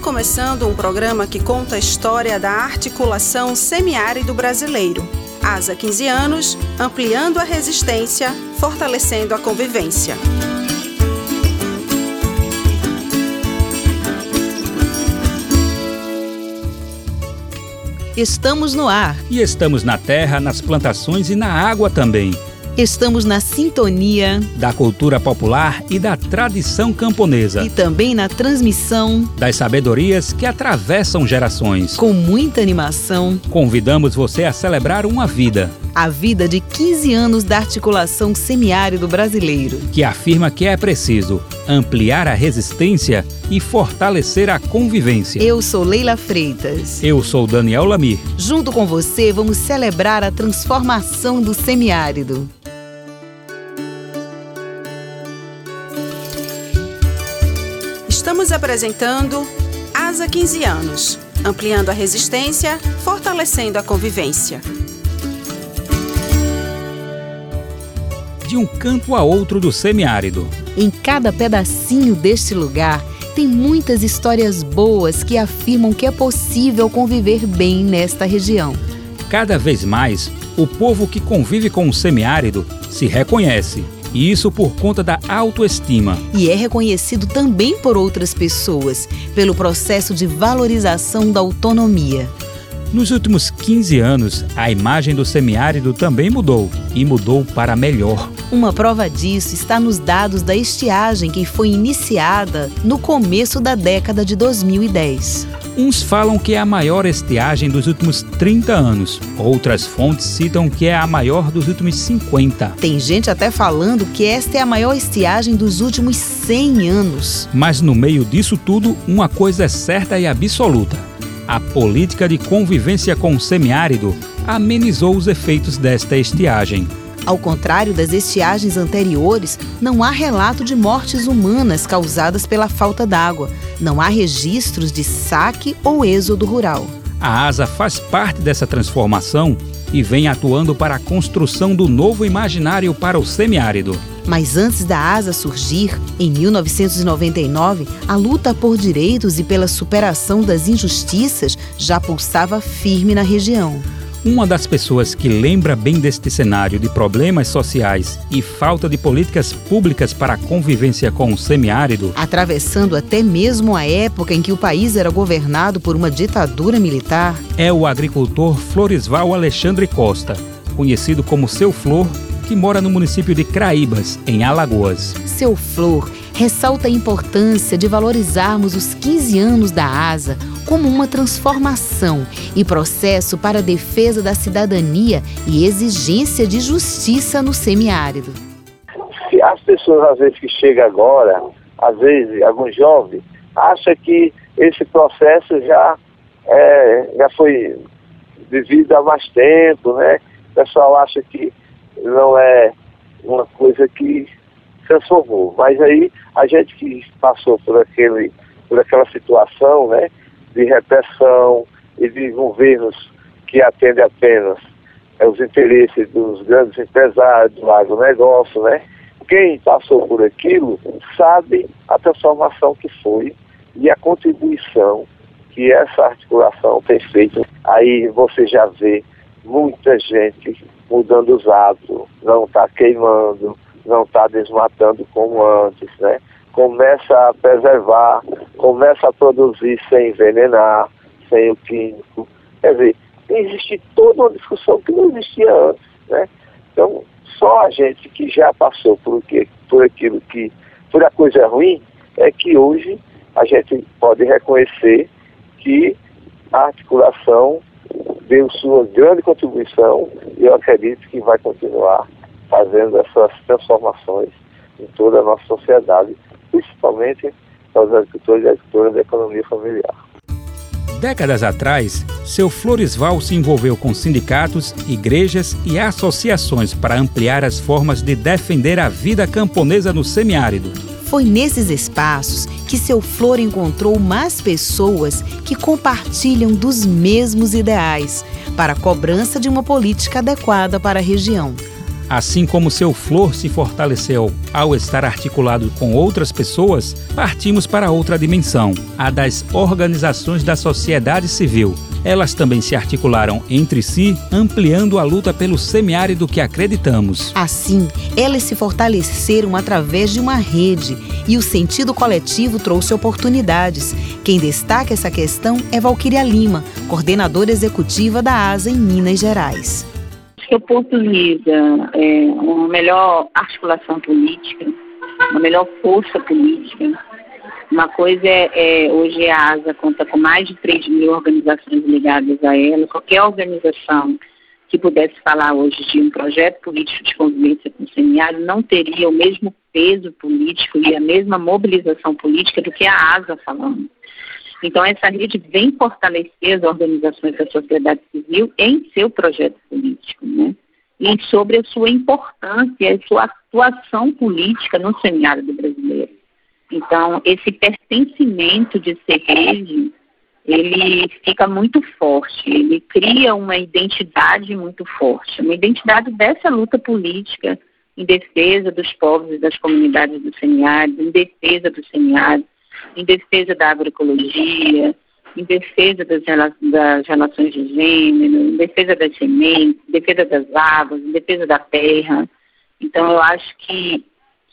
começando um programa que conta a história da articulação semiárido brasileiro. ASA 15 anos, ampliando a resistência, fortalecendo a convivência. Estamos no ar. E estamos na terra, nas plantações e na água também. Estamos na sintonia da cultura popular e da tradição camponesa. E também na transmissão das sabedorias que atravessam gerações. Com muita animação, convidamos você a celebrar uma vida. A vida de 15 anos da articulação semiárido brasileiro. Que afirma que é preciso ampliar a resistência e fortalecer a convivência. Eu sou Leila Freitas. Eu sou Daniel Lamir. Junto com você, vamos celebrar a transformação do semiárido. Estamos apresentando ASA 15 anos, ampliando a resistência, fortalecendo a convivência. De um canto a outro do semiárido. Em cada pedacinho deste lugar, tem muitas histórias boas que afirmam que é possível conviver bem nesta região. Cada vez mais, o povo que convive com o semiárido se reconhece. E isso por conta da autoestima. E é reconhecido também por outras pessoas, pelo processo de valorização da autonomia. Nos últimos 15 anos, a imagem do semiárido também mudou, e mudou para melhor. Uma prova disso está nos dados da estiagem que foi iniciada no começo da década de 2010. Uns falam que é a maior estiagem dos últimos 30 anos. Outras fontes citam que é a maior dos últimos 50. Tem gente até falando que esta é a maior estiagem dos últimos 100 anos. Mas no meio disso tudo, uma coisa é certa e absoluta. A política de convivência com o semiárido amenizou os efeitos desta estiagem. Ao contrário das estiagens anteriores, não há relato de mortes humanas causadas pela falta d'água. Não há registros de saque ou êxodo rural. A ASA faz parte dessa transformação e vem atuando para a construção do novo imaginário para o semiárido. Mas antes da ASA surgir, em 1999, a luta por direitos e pela superação das injustiças já pulsava firme na região. Uma das pessoas que lembra bem deste cenário de problemas sociais e falta de políticas públicas para a convivência com o semiárido, atravessando até mesmo a época em que o país era governado por uma ditadura militar, é o agricultor Florisval Alexandre Costa, conhecido como Seu Flor, que mora no município de Craíbas, em Alagoas. Seu Flor ressalta a importância de valorizarmos os 15 anos da ASA como uma transformação e processo para a defesa da cidadania e exigência de justiça no semiárido. Se as pessoas, às vezes, que chegam agora, às vezes, algum jovem, acha que esse processo já foi vivido há mais tempo, né? O pessoal acha que não é uma coisa que transformou. Mas aí, a gente que passou por aquela situação, né, de repressão e de governos que atendem apenas os interesses dos grandes empresários, do agronegócio, né? Quem passou por aquilo sabe a transformação que foi e a contribuição que essa articulação tem feito. Aí você já vê muita gente mudando os hábitos, não está queimando, não está desmatando como antes, né? Começa a preservar, começa a produzir sem envenenar, sem o químico. Quer dizer, existe toda uma discussão que não existia antes, né? Então, só a gente que já passou por aquilo que, por a coisa ruim, é que hoje a gente pode reconhecer que a articulação deu sua grande contribuição e eu acredito que vai continuar fazendo essas transformações em toda a nossa sociedade, principalmente para os agricultores e agricultoras da economia familiar. Décadas atrás, Seu Florisval se envolveu com sindicatos, igrejas e associações para ampliar as formas de defender a vida camponesa no semiárido. Foi nesses espaços que Seu Flor encontrou mais pessoas que compartilham dos mesmos ideais para a cobrança de uma política adequada para a região. Assim como seu flor se fortaleceu ao estar articulado com outras pessoas, partimos para outra dimensão, a das organizações da sociedade civil. Elas também se articularam entre si, ampliando a luta pelo semiárido que acreditamos. Assim, elas se fortaleceram através de uma rede e o sentido coletivo trouxe oportunidades. Quem destaca essa questão é Valquíria Lima, coordenadora executiva da ASA em Minas Gerais. Que oportuniza uma melhor articulação política, uma melhor força política. Uma coisa hoje a ASA conta com mais de 3.000 organizações ligadas a ela. Qualquer organização que pudesse falar hoje de um projeto político de convivência com o semiárido não teria o mesmo peso político e a mesma mobilização política do que a ASA falando. Então, essa rede vem fortalecer as organizações da sociedade civil em seu projeto político, né? E sobre a sua importância e a sua atuação política no semiárido brasileiro. Então, esse pertencimento de ser rede, ele fica muito forte, ele cria uma identidade muito forte, uma identidade dessa luta política em defesa dos povos e das comunidades do semiárido, em defesa do semiárido, em defesa da agroecologia, em defesa das relações de gênero, em defesa das sementes, em defesa das águas, em defesa da terra. Então, eu acho que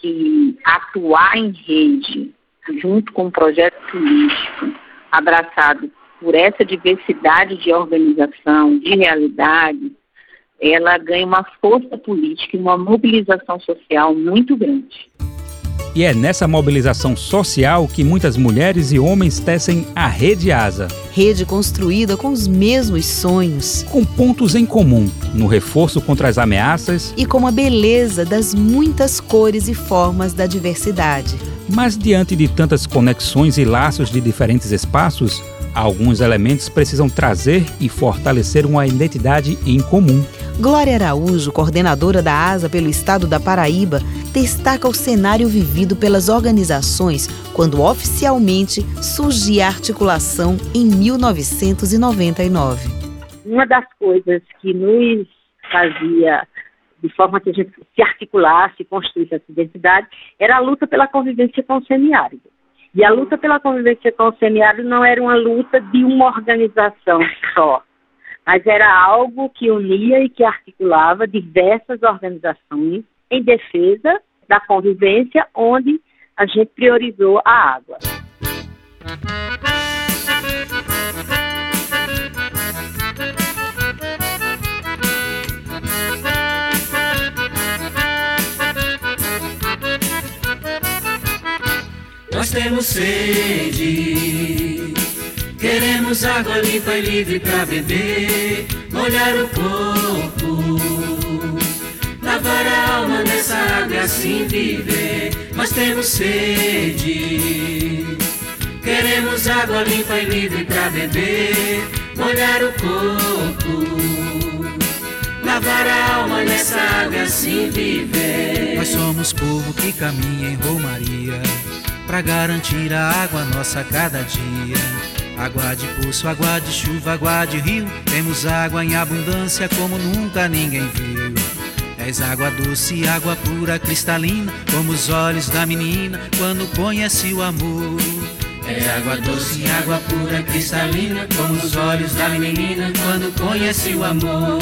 atuar em rede, junto com um projeto político, abraçado por essa diversidade de organização, de realidade, ela ganha uma força política e uma mobilização social muito grande. E é nessa mobilização social que muitas mulheres e homens tecem a Rede ASA. Rede construída com os mesmos sonhos. Com pontos em comum, no reforço contra as ameaças e com a beleza das muitas cores e formas da diversidade. Mas diante de tantas conexões e laços de diferentes espaços, alguns elementos precisam trazer e fortalecer uma identidade em comum. Glória Araújo, coordenadora da ASA pelo estado da Paraíba, destaca o cenário vivido pelas organizações quando oficialmente surgia a articulação em 1999. Uma das coisas que nos fazia, de forma que a gente se articulasse e construísse essa identidade, era a luta pela convivência com o semiárido. E a luta pela convivência com o semiárido não era uma luta de uma organização só, mas era algo que unia e que articulava diversas organizações em defesa da convivência, onde a gente priorizou a água. Nós temos sede, queremos água limpa e livre pra beber, molhar o corpo, lavar a alma nessa água e assim viver. Nós temos sede, queremos água limpa e livre pra beber, molhar o corpo, lavar a alma nessa água e assim viver. Nós somos povo que caminha em romaria pra garantir a água nossa a cada dia. Água de poço, água de chuva, água de rio, temos água em abundância como nunca ninguém viu. És água doce, água pura, cristalina, como os olhos da menina quando conhece o amor. É água doce, água pura, cristalina, como os olhos da menina quando conhece o amor.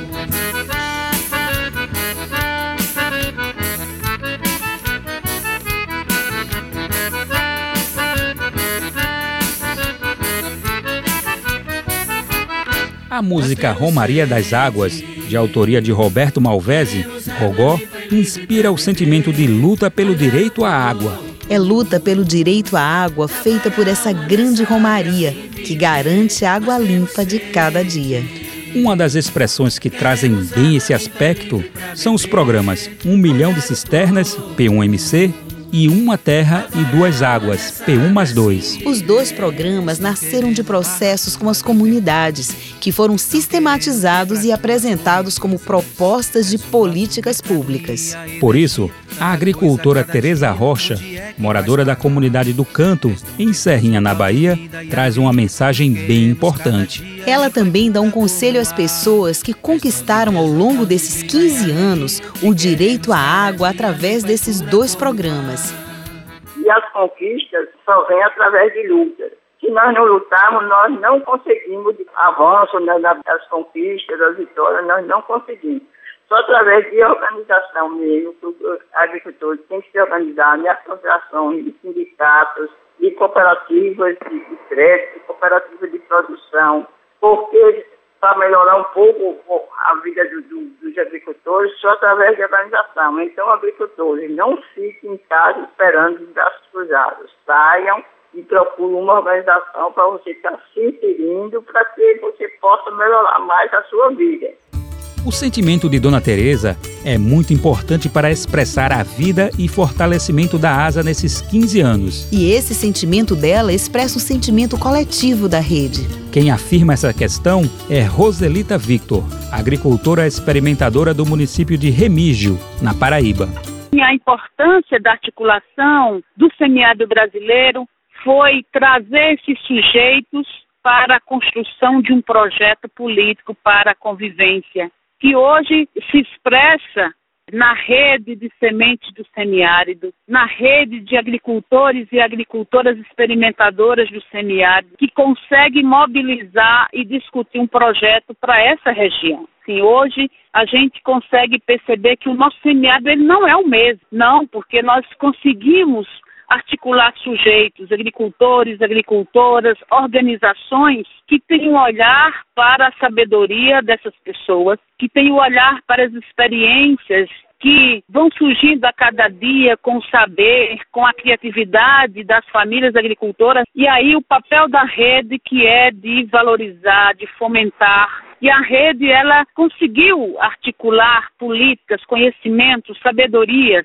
A música Romaria das Águas, de autoria de Roberto Malvese, Rogó, inspira o sentimento de luta pelo direito à água. É luta pelo direito à água feita por essa grande romaria, que garante a água limpa de cada dia. Uma das expressões que trazem bem esse aspecto são os programas 1 milhão de cisternas, P1MC, e Uma Terra e Duas Águas, P1+2. Os dois programas nasceram de processos com as comunidades, que foram sistematizados e apresentados como propostas de políticas públicas. Por isso, a agricultora Tereza Rocha moradora da comunidade do Canto, em Serrinha, na Bahia, traz uma mensagem bem importante. Ela também dá um conselho às pessoas que conquistaram ao longo desses 15 anos o direito à água através desses 2 programas. E as conquistas só vêm através de lutas. Se nós não lutarmos, nós não conseguimos avanço nas conquistas, das vitórias, nós não conseguimos. Só através de organização mesmo, os agricultores têm que se organizar em associações, de sindicatos, de cooperativas de crédito, cooperativas de produção, porque para melhorar um pouco a vida dos agricultores, só através de organização. Então, agricultores, não fiquem em casa esperando os braços cruzados. Saiam e procurem uma organização para você estar se inserindo, para que você possa melhorar mais a sua vida. O sentimento de Dona Teresa é muito importante para expressar a vida e fortalecimento da ASA nesses 15 anos. E esse sentimento dela expressa o sentimento coletivo da rede. Quem afirma essa questão é Roselita Victor, agricultora experimentadora do município de Remígio, na Paraíba. A importância da articulação do semiárido brasileiro foi trazer esses sujeitos para a construção de um projeto político para a convivência, que hoje se expressa na rede de sementes do semiárido, na rede de agricultores e agricultoras experimentadoras do semiárido, que consegue mobilizar e discutir um projeto para essa região. Sim, hoje a gente consegue perceber que o nosso semiárido ele não é o mesmo, não, porque nós conseguimos articular sujeitos, agricultores, agricultoras, organizações que têm um olhar para a sabedoria dessas pessoas, que têm um olhar para as experiências que vão surgindo a cada dia com o saber, com a criatividade das famílias agricultoras. E aí o papel da rede, que é de valorizar, de fomentar. E a rede, ela conseguiu articular políticas, conhecimentos, sabedorias.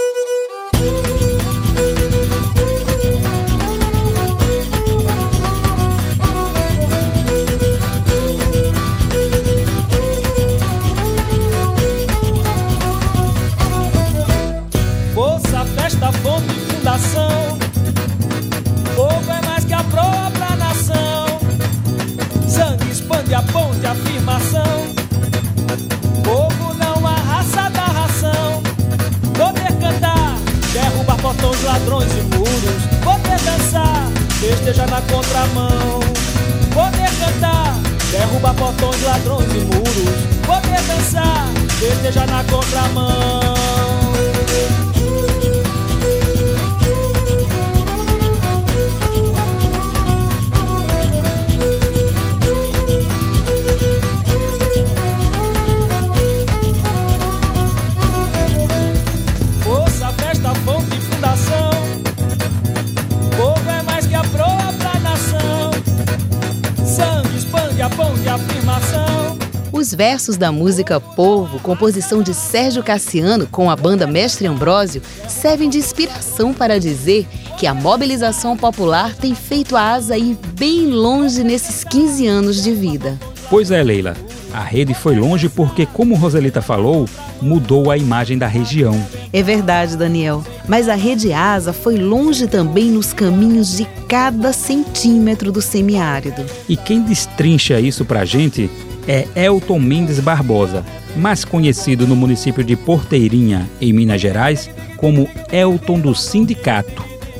Festa, fonte e fundação, povo é mais que a própria nação, sangue expande a ponte, afirmação, povo não há raça da ração, poder cantar, derrubar portões, ladrões e muros, poder dançar, festejar na contramão, poder cantar, derrubar portões, ladrões e muros, poder dançar, festejar na contramão. Os versos da música Povo, composição de Sérgio Cassiano com a banda Mestre Ambrósio, servem de inspiração para dizer que a mobilização popular tem feito a ASA ir bem longe nesses 15 anos de vida. Pois é, Leila. A rede foi longe porque, como Roselita falou, mudou a imagem da região. É verdade, Daniel. Mas a rede ASA foi longe também nos caminhos de cada centímetro do semiárido. E quem destrincha isso pra gente é Elton Mendes Barbosa, mais conhecido no município de Porteirinha, em Minas Gerais, como Elton do Sindicato.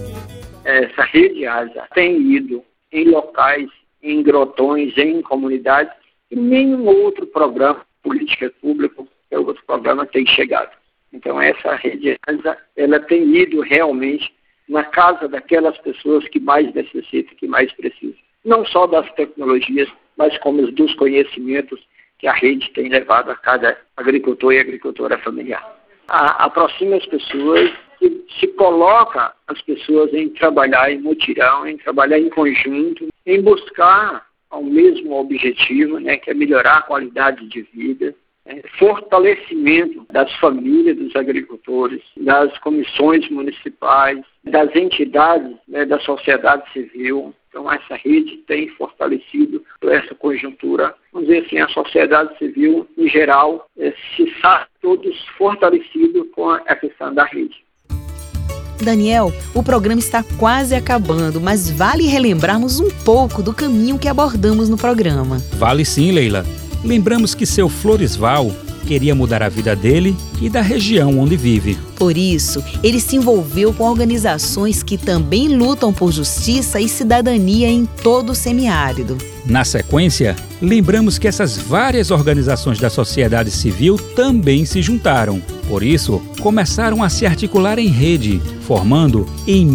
Essa rede ASA tem ido em locais, em grotões, em comunidades, e nenhum outro programa, política pública, outro programa tem chegado. Então essa rede ASA, ela tem ido realmente na casa daquelas pessoas que mais necessitam, que mais precisam. Não só das tecnologias, mas como dos conhecimentos que a rede tem levado a cada agricultor e agricultora familiar. Aproxima as pessoas, se coloca as pessoas em trabalhar em mutirão, em trabalhar em conjunto, em buscar ao mesmo objetivo, né, que é melhorar a qualidade de vida, fortalecimento das famílias dos agricultores, das comissões municipais, das entidades, né, da sociedade civil. Então essa rede tem fortalecido essa conjuntura. Vamos dizer assim, a sociedade civil em geral se sabe todos fortalecidos com a questão da rede. Daniel, o programa está quase acabando, mas vale relembrarmos um pouco do caminho que abordamos no programa. Vale sim, Leila. Lembramos que seu Floresval queria mudar a vida dele e da região onde vive. Por isso, ele se envolveu com organizações que também lutam por justiça e cidadania em todo o semiárido. Na sequência, lembramos que essas várias organizações da sociedade civil também se juntaram. Por isso, começaram a se articular em rede, formando, em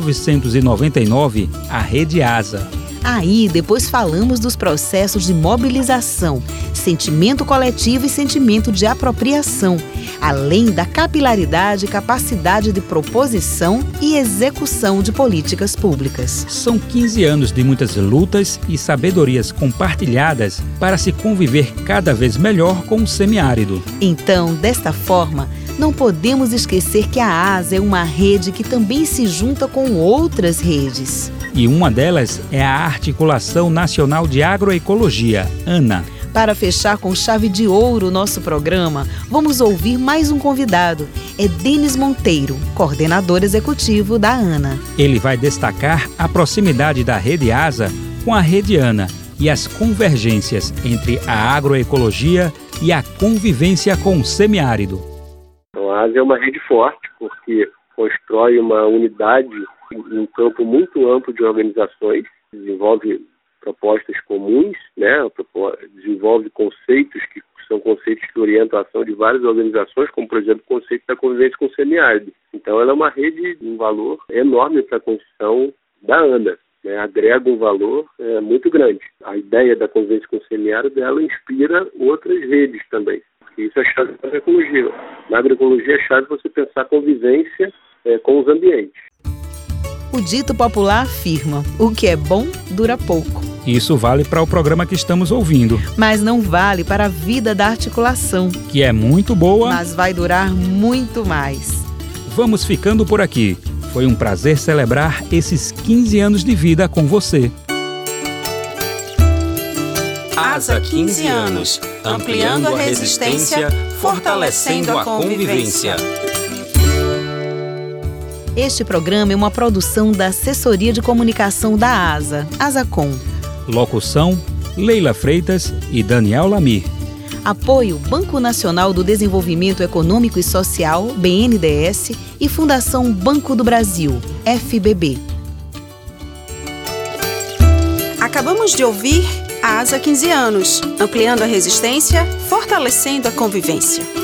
1999, a Rede ASA. Aí, depois falamos dos processos de mobilização, sentimento coletivo e sentimento de apropriação, além da capilaridade e capacidade de proposição e execução de políticas públicas. São 15 anos de muitas lutas e sabedorias compartilhadas para se conviver cada vez melhor com o semiárido. Então, desta forma, não podemos esquecer que a ASA é uma rede que também se junta com outras redes. E uma delas é a Articulação Nacional de Agroecologia, ANA. Para fechar com chave de ouro o nosso programa, vamos ouvir mais um convidado. É Denis Monteiro, coordenador executivo da ANA. Ele vai destacar a proximidade da Rede ASA com a Rede ANA e as convergências entre a agroecologia e a convivência com o semiárido. Então, a ASA é uma rede forte porque constrói uma unidade em um campo muito amplo de organizações, desenvolve propostas comuns, desenvolve conceitos que são conceitos que orientam a ação de várias organizações, como, por exemplo, o conceito da convivência com o semiárido. Então, ela é uma rede de um valor enorme para a construção da ANA, agrega um valor muito grande. A ideia da convivência com o semiárido, ela inspira outras redes também. Isso é chave da agroecologia. Na agroecologia é chave você pensar a convivência com os ambientes. O dito popular afirma: o que é bom dura pouco. Isso vale para o programa que estamos ouvindo. Mas não vale para a vida da articulação, que é muito boa, mas vai durar muito mais. Vamos ficando por aqui. Foi um prazer celebrar esses 15 anos de vida com você. ASA 15 anos, ampliando a resistência, fortalecendo a convivência. Este programa é uma produção da Assessoria de Comunicação da ASA, ASACOM. Locução: Leila Freitas e Daniel Lamir. Apoio: Banco Nacional do Desenvolvimento Econômico e Social, BNDES, e Fundação Banco do Brasil, FBB. Acabamos de ouvir a ASA 15 anos, ampliando a resistência, fortalecendo a convivência.